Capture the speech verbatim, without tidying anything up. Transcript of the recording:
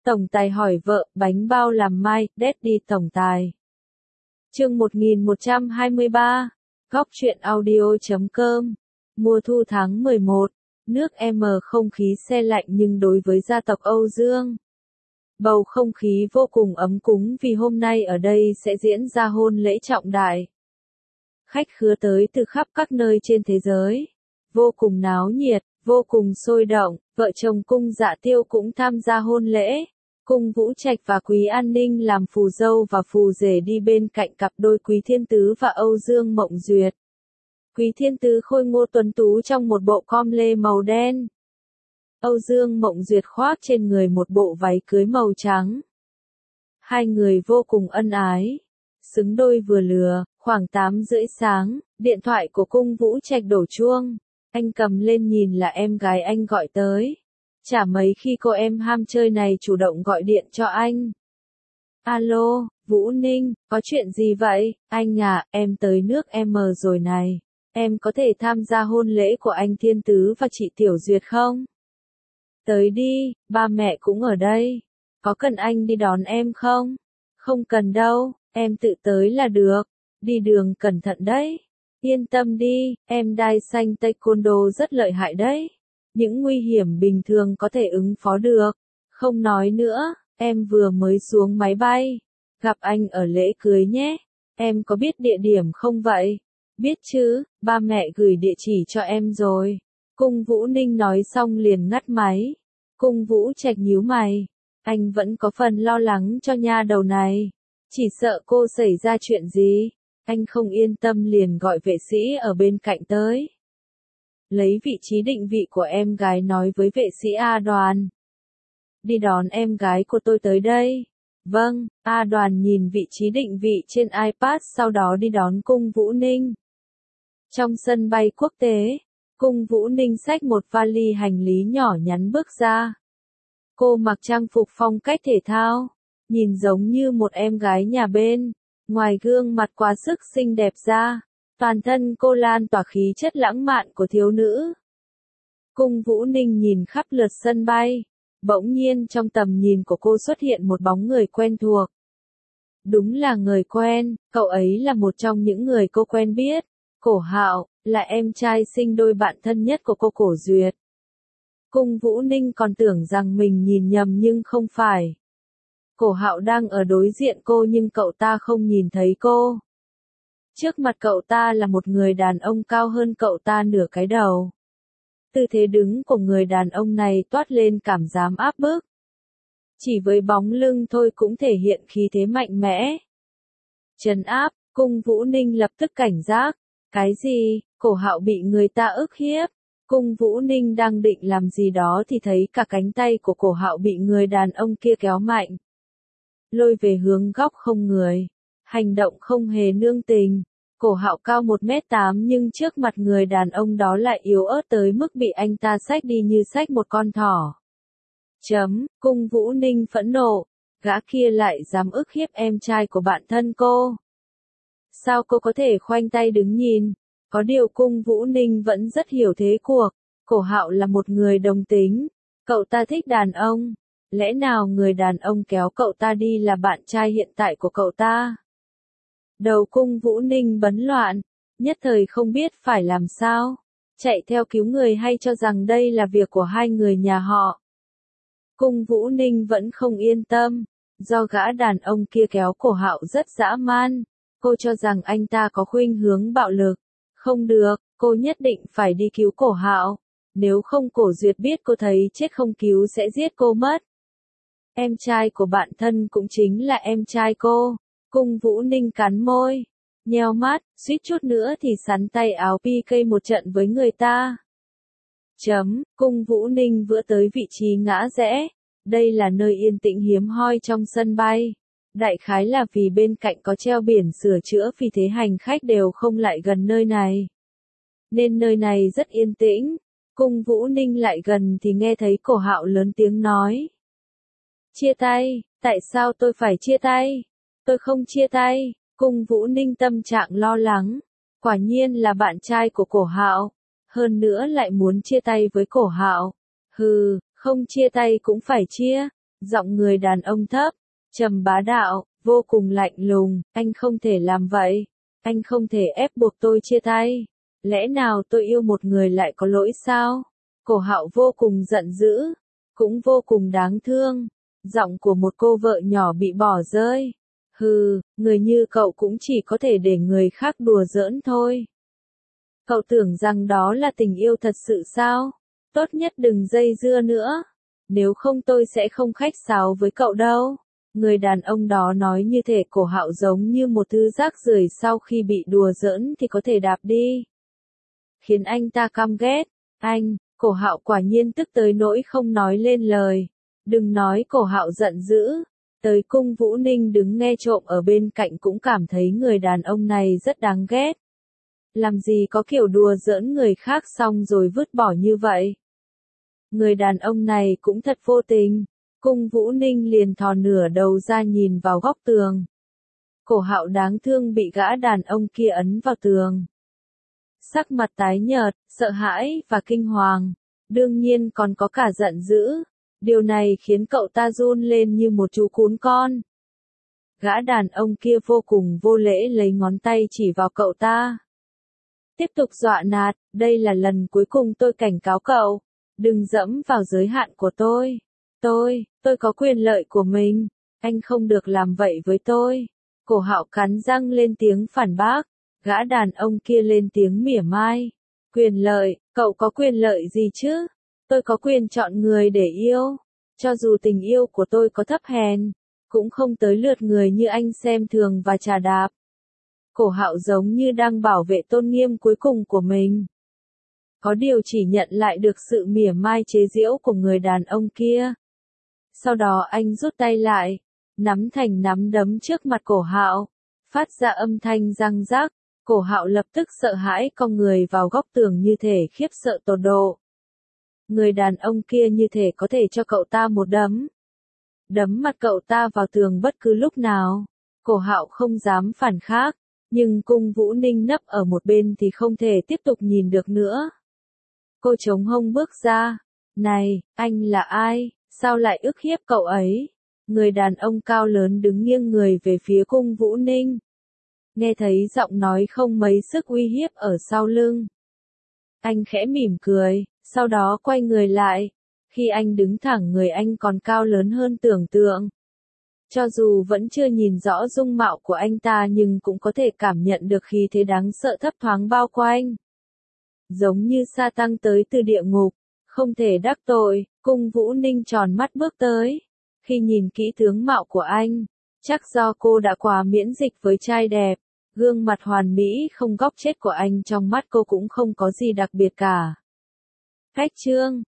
Tổng tài hỏi vợ, bánh bao làm mai, Daddy tổng tài. Chương một nghìn một trăm hai mươi ba, Góc truyện audio chấm com. Mùa thu tháng mười một, nước M không khí se lạnh nhưng đối với gia tộc Âu Dương, bầu không khí vô cùng ấm cúng vì hôm nay ở đây sẽ diễn ra hôn lễ trọng đại. Khách khứa tới từ khắp các nơi trên thế giới, vô cùng náo nhiệt, vô cùng sôi động, vợ chồng Cung Dạ Tiêu cũng tham gia hôn lễ. Cung Vũ Trạch và Quý An Ninh làm phù dâu và phù rể đi bên cạnh cặp đôi Quý Thiên Tứ và Âu Dương Mộng Duyệt. Quý Thiên Tứ khôi ngô tuấn tú trong một bộ com lê màu đen. Âu Dương Mộng Duyệt khoác trên người một bộ váy cưới màu trắng. Hai người vô cùng ân ái, xứng đôi vừa lừa. Khoảng tám rưỡi sáng, điện thoại của Cung Vũ Trạch đổ chuông. Anh cầm lên nhìn là em gái anh gọi tới. Chả mấy khi cô em ham chơi này chủ động gọi điện cho anh. Alo, Vũ Ninh, có chuyện gì vậy? Anh à, em tới nước M rồi này. Em có thể tham gia hôn lễ của anh Thiên Tứ và chị Tiểu Duyệt không? Tới đi, ba mẹ cũng ở đây. Có cần anh đi đón em không? Không cần đâu, em tự tới là được. Đi đường cẩn thận đấy. Yên tâm đi, em đai xanh taekwondo rất lợi hại đấy. Những nguy hiểm bình thường có thể ứng phó được. Không nói nữa, em vừa mới xuống máy bay. Gặp anh ở lễ cưới nhé. Em có biết địa điểm không vậy? Biết chứ, ba mẹ gửi địa chỉ cho em rồi. Cung Vũ Ninh nói xong liền ngắt máy. Cung Vũ Trạch nhíu mày. Anh vẫn có phần lo lắng cho nha đầu này. Chỉ sợ cô xảy ra chuyện gì. Anh không yên tâm liền gọi vệ sĩ ở bên cạnh tới. Lấy vị trí định vị của em gái nói với vệ sĩ A Đoàn. Đi đón em gái của tôi tới đây. Vâng, A Đoàn nhìn vị trí định vị trên iPad sau đó đi đón Cung Vũ Ninh. Trong sân bay quốc tế, Cung Vũ Ninh xách một vali hành lý nhỏ nhắn bước ra. Cô mặc trang phục phong cách thể thao, nhìn giống như một em gái nhà bên. Ngoài gương mặt quá sức xinh đẹp ra, toàn thân cô lan tỏa khí chất lãng mạn của thiếu nữ. Cung Vũ Ninh nhìn khắp lượt sân bay, bỗng nhiên trong tầm nhìn của cô xuất hiện một bóng người quen thuộc. Đúng là người quen, cậu ấy là một trong những người cô quen biết. Cổ Hạo, là em trai sinh đôi bạn thân nhất của cô Cổ Duyệt. Cung Vũ Ninh còn tưởng rằng mình nhìn nhầm nhưng không phải. Cổ Hạo đang ở đối diện cô nhưng cậu ta không nhìn thấy cô. Trước mặt cậu ta là một người đàn ông cao hơn cậu ta nửa cái đầu. Tư thế đứng của người đàn ông này toát lên cảm giác áp bức. Chỉ với bóng lưng thôi cũng thể hiện khí thế mạnh mẽ. Trấn áp, Cung Vũ Ninh lập tức cảnh giác. Cái gì? Cổ Hạo bị người ta ức hiếp. Cung Vũ Ninh đang định làm gì đó thì thấy cả cánh tay của Cổ Hạo bị người đàn ông kia kéo mạnh. Lôi về hướng góc không người. Hành động không hề nương tình. Cổ Hạo cao một mét tám nhưng trước mặt người đàn ông đó lại yếu ớt tới mức bị anh ta xách đi như xách một con thỏ. Chấm, Cung Vũ Ninh phẫn nộ. Gã kia lại dám ức hiếp em trai của bạn thân cô. Sao cô có thể khoanh tay đứng nhìn? Có điều Cung Vũ Ninh vẫn rất hiểu thế cuộc. Cổ Hạo là một người đồng tính. Cậu ta thích đàn ông. Lẽ nào người đàn ông kéo cậu ta đi là bạn trai hiện tại của cậu ta? Đầu Cung Vũ Ninh bấn loạn, nhất thời không biết phải làm sao. Chạy theo cứu người hay cho rằng đây là việc của hai người nhà họ. Cung Vũ Ninh vẫn không yên tâm, do gã đàn ông kia kéo Cổ Hạo rất dã man. Cô cho rằng anh ta có khuynh hướng bạo lực. Không được, cô nhất định phải đi cứu Cổ Hạo. Nếu không Cổ Duyệt biết cô thấy chết không cứu sẽ giết cô mất. Em trai của bạn thân cũng chính là em trai cô. Cung Vũ Ninh cắn môi, nheo mắt, suýt chút nữa thì sắn tay áo pê ca một trận với người ta. Chấm, Cung Vũ Ninh vữa tới vị trí ngã rẽ. Đây là nơi yên tĩnh hiếm hoi trong sân bay. Đại khái là vì bên cạnh có treo biển sửa chữa vì thế hành khách đều không lại gần nơi này. Nên nơi này rất yên tĩnh. Cung Vũ Ninh lại gần thì nghe thấy Cổ Hạo lớn tiếng nói. Chia tay, tại sao tôi phải chia tay? Tôi không chia tay. Cung Vũ Ninh tâm trạng lo lắng. Quả nhiên là bạn trai của Cổ Hạo. Hơn nữa lại muốn chia tay với Cổ Hạo. Hừ, không chia tay cũng phải chia. Giọng người đàn ông thấp, trầm bá đạo, vô cùng lạnh lùng, anh không thể làm vậy. Anh không thể ép buộc tôi chia tay. Lẽ nào tôi yêu một người lại có lỗi sao? Cổ Hạo vô cùng giận dữ, cũng vô cùng đáng thương. Giọng của một cô vợ nhỏ bị bỏ rơi. Hừ, người như cậu cũng chỉ có thể để người khác đùa giỡn thôi. Cậu tưởng rằng đó là tình yêu thật sự sao? Tốt nhất đừng dây dưa nữa. Nếu không tôi sẽ không khách sáo với cậu đâu. Người đàn ông đó nói như thể Cổ Hạo giống như một thứ rác rưởi sau khi bị đùa giỡn thì có thể đạp đi. Khiến anh ta căm ghét. Anh, Cổ Hạo quả nhiên tức tới nỗi không nói lên lời. Đừng nói Cổ Hạo giận dữ. Tới Cung Vũ Ninh đứng nghe trộm ở bên cạnh cũng cảm thấy người đàn ông này rất đáng ghét. Làm gì có kiểu đùa giỡn người khác xong rồi vứt bỏ như vậy. Người đàn ông này cũng thật vô tình. Cung Vũ Ninh liền thò nửa đầu ra nhìn vào góc tường. Cổ Hạo đáng thương bị gã đàn ông kia ấn vào tường. Sắc mặt tái nhợt, sợ hãi và kinh hoàng. Đương nhiên còn có cả giận dữ. Điều này khiến cậu ta run lên như một chú cún con. Gã đàn ông kia vô cùng vô lễ lấy ngón tay chỉ vào cậu ta. Tiếp tục dọa nạt, đây là lần cuối cùng tôi cảnh cáo cậu. Đừng dẫm vào giới hạn của tôi. Tôi, tôi có quyền lợi của mình. Anh không được làm vậy với tôi. Cổ Hạo cắn răng lên tiếng phản bác. Gã đàn ông kia lên tiếng mỉa mai. Quyền lợi, cậu có quyền lợi gì chứ? Tôi có quyền chọn người để yêu. Cho dù tình yêu của tôi có thấp hèn, cũng không tới lượt người như anh xem thường và chà đạp. Cổ Hạo giống như đang bảo vệ tôn nghiêm cuối cùng của mình. Có điều chỉ nhận lại được sự mỉa mai chế giễu của người đàn ông kia. Sau đó anh rút tay lại, nắm thành nắm đấm trước mặt Cổ Hạo, phát ra âm thanh răng rắc. Cổ Hạo lập tức sợ hãi cong người vào góc tường như thể khiếp sợ tột độ. Người đàn ông kia như thể có thể cho cậu ta một đấm. Đấm mặt cậu ta vào tường bất cứ lúc nào. Cổ Hạo không dám phản kháng, nhưng Cung Vũ Ninh nấp ở một bên thì không thể tiếp tục nhìn được nữa. Cô chống hông bước ra. Này, anh là ai? Sao lại ức hiếp cậu ấy? Người đàn ông cao lớn đứng nghiêng người về phía Cung Vũ Ninh. Nghe thấy giọng nói không mấy sức uy hiếp ở sau lưng. Anh khẽ mỉm cười, sau đó quay người lại. Khi anh đứng thẳng người anh còn cao lớn hơn tưởng tượng. Cho dù vẫn chưa nhìn rõ dung mạo của anh ta nhưng cũng có thể cảm nhận được khí thế đáng sợ thấp thoáng bao quanh. Giống như sa tăng tới từ địa ngục, không thể đắc tội. Cung Vũ Ninh tròn mắt bước tới. Khi nhìn kỹ tướng mạo của anh, chắc do cô đã quá miễn dịch với trai đẹp. Gương mặt hoàn mỹ không góc chết của anh trong mắt cô cũng không có gì đặc biệt cả. Khách trương,